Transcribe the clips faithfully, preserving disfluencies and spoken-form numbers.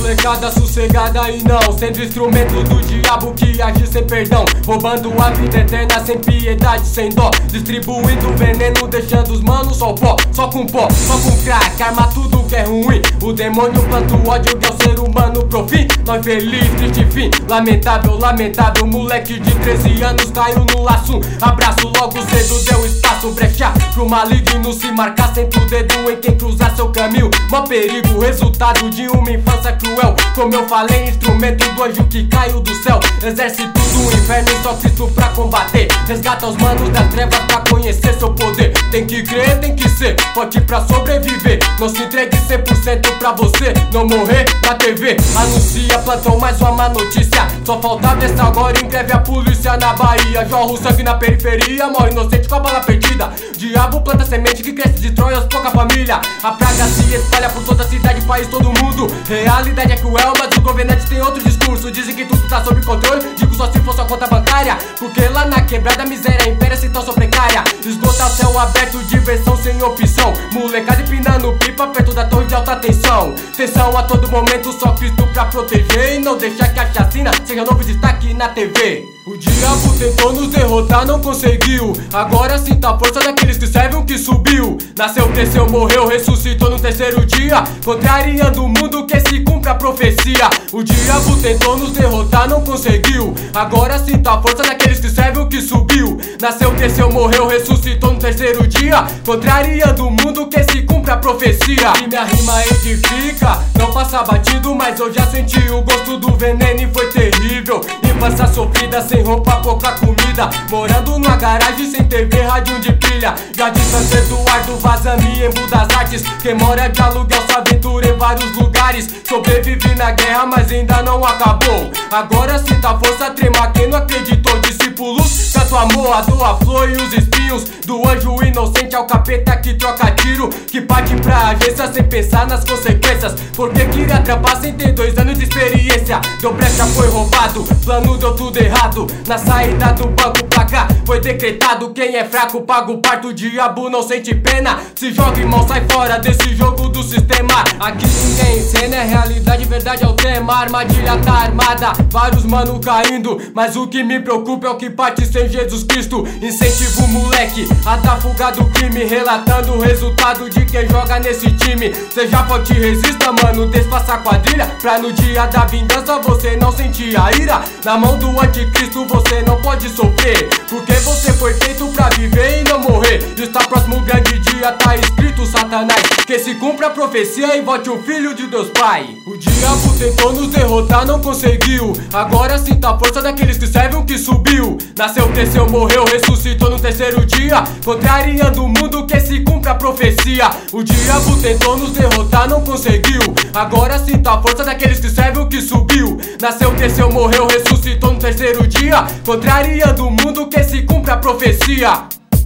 molecada sossegada e não sendo instrumento do diabo que age sem perdão, roubando a vida eterna sem piedade, sem dó, distribuindo veneno, deixando os manos só pó, só com pó, só com crack, arma tudo que é ruim. O demônio planta o ódio que é o ser humano pro fim. Nós feliz, triste fim, lamentável, lamentável. Moleque de treze anos caiu no laço, abraço logo cedo, deu espaço, brecha pro maligno se marcar, senta o dedo em quem cruzar seu caminho. Mó perigo, resultado de uma infância cruel. Como eu falei, instrumento do anjo que caiu do céu, exército do inferno e só Cristo pra combater. Resgata os manos das trevas pra conhecer seu poder. Tem que crer, tem que ser forte pra sobreviver. Não se entregue cem por cento pra você não morrer na T V. Anuncia, plantão mais uma má notícia. Só faltava essa agora em greve a polícia na Bahia. Jorra o sangue na periferia, morre inocente com a bala perdida. Diabo planta semente que cresce, destrói aos pouca família. A praga se espalha por toda a cidade, país, todo mundo. Realidade é cruel, mas os governantes têm outro discurso. Dizem que tudo tá sob controle, digo só se for sua conta bancária. Porque lá na quebrada a miséria impera, situação precária. Esgota céu aberto, diversão sem opção. Molecada empinando pipa perto da torre de alta tensão. Tensão a todo momento, só Cristo pra proteger. E não deixar que a chacina seja novo destaque na T V. O diabo tentou nos derrotar, não conseguiu. Agora sinta a força daqueles que servem o que subiu. Nasceu, cresceu, morreu, ressuscitou no terceiro dia, contrariando o mundo que se cumpre a profecia. O diabo tentou nos derrotar, não conseguiu. Agora sinta a força daqueles que servem o que subiu. Nasceu, cresceu, morreu, ressuscitou no terceiro dia, contrariando o mundo que se cumpre a profecia. E minha rima edifica, não passa batido, mas eu já senti o gosto do veneno e foi terrível. Infância sofrida, sem roupa, pouca comida, morando numa garagem sem T V, rádio de pilha. Jardim Santo Eduardo, Vazami, Embu das Artes. Quem mora de aluguel só aventura em vários lugares. Sobrevivi na guerra, mas ainda não acabou. Agora sinta a força, trema quem não acreditou. Discípulos, canto amor, a dor, a flor e os espinhos. Do anjo inocente ao capeta que troca tiro, que parte pra agência sem pensar nas consequências. Porque queria trampar sem ter dois anos de experiência. Deu brecha, foi roubado, plano deu tudo errado. Na saída do banco pra cá foi decretado: quem é fraco paga o parto, o diabo não sente pena. Se joga, irmão, sai fora desse jogo do sistema. Aqui ninguém encena, é realidade, verdade é o tema. A armadilha tá armada, vários mano caindo, mas o que me preocupa é o que parte sem Jesus Cristo. Incentivo o moleque a dar fuga do crime, relatando o resultado de quem joga nesse time. Seja forte, resista, mano, desfaça a quadrilha, pra no dia da vingança você não sentir a ira. Na mão do anticristo você não pode sofrer, porque você foi feito pra viver e não morrer. Está próximo o grande dia, tá escrito, Satanás, que se cumpra a profecia e volte o Filho de Deus Pai. O diabo tentou nos derrotar, não conseguiu. Agora sinta a força daqueles que servem o que subiu. Nasceu, cresceu, morreu, ressuscitou no terceiro dia, contrariando o mundo que se cumpre a profecia. O diabo tentou nos derrotar, não conseguiu. Agora sinta a força daqueles que servem o que subiu. Nasceu, cresceu, morreu, ressuscitou no terceiro dia, contrariando o mundo que se cumpre a profecia.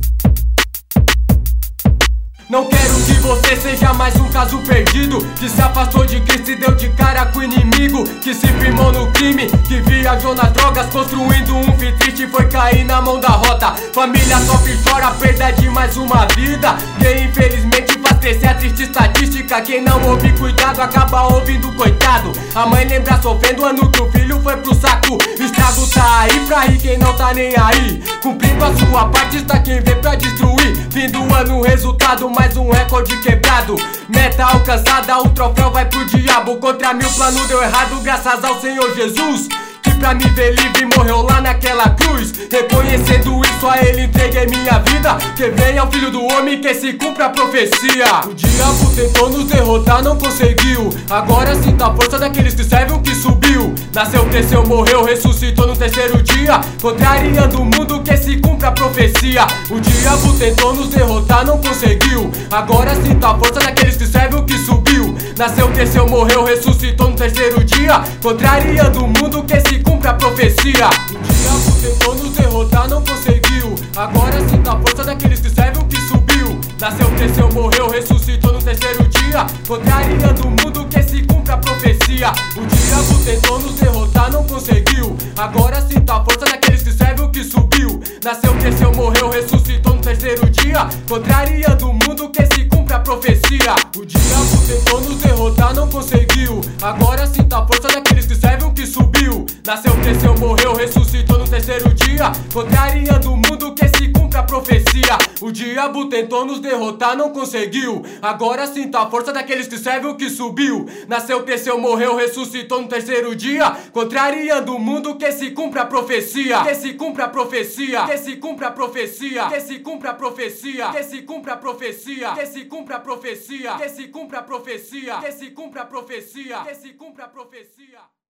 Não quero que você seja mais um caso perdido, que se afastou de Cristo e deu de cara com o inimigo, que se firmou no crime, que viajou nas drogas, construindo um fim triste e foi cair na mão da rota. Família sofre e chora a perda de mais uma vida, que infelizmente faz crescer a triste estatística. Quem não ouve cuidado acaba ouvindo coitado. A mãe lembra sofrendo ano que o filho foi pro saco. O estrago tá aí pra rir quem não tá nem aí. Cumprindo a sua parte está quem vem pra destruir. Fim do ano, resultado, mais um recorde quebrado. Meta alcançada, o troféu vai pro diabo. Contra mim o plano deu errado, graças ao Senhor Jesus, que pra me ver livre morreu lá naquela cruz. Reconhecendo isso a ele entreguei minha vida, que venha o Filho do Homem, que se cumpra a profecia. O diabo tentou nos derrotar, não conseguiu. Agora sinta a força daqueles que servem o que subiu. Nasceu, cresceu, morreu, ressuscitou no terceiro dia, contrariando o mundo que se cumpre a profecia. O diabo tentou nos derrotar, não conseguiu. Agora sinta a força daqueles que servem o que subiu. Nasceu, cresceu, morreu, ressuscitou no terceiro dia, contrariando o mundo que se cumpre a profecia. O diabo tentou nos derrotar, não conseguiu. Agora sinta a força daqueles que servem o que subiu. Nasceu, cresceu, morreu, ressuscitou no terceiro dia, contrariando o mundo que se cumpre a profecia. O diabo tentou nos derrotar, não conseguiu. Agora sinta a força daqueles que servem o que subiu. Nasceu, cresceu, morreu, ressuscitou no terceiro dia, contrariando o mundo que se cumpre a profecia. O diabo tentou nos derrotar, não conseguiu. Agora sinta a força daqueles que servem o que subiu. Nasceu, cresceu, morreu, ressuscitou no terceiro dia, contrariando o mundo que se cumpre a profecia. O diabo tentou nos derrotar, não conseguiu. Agora sinta a força daqueles que servem o que subiu. Nasceu, cresceu, morreu, ressuscitou no terceiro dia, contrariando o mundo que se cumpre a profecia. Que se cumpre a profecia. Que se cumpre a profecia. Que se cumpre a profecia. Que se cumpre a profecia. Que se cumpre a profecia. Que se cumpre a profecia. Que se cumpre a profecia. Que se cumpre a profecia.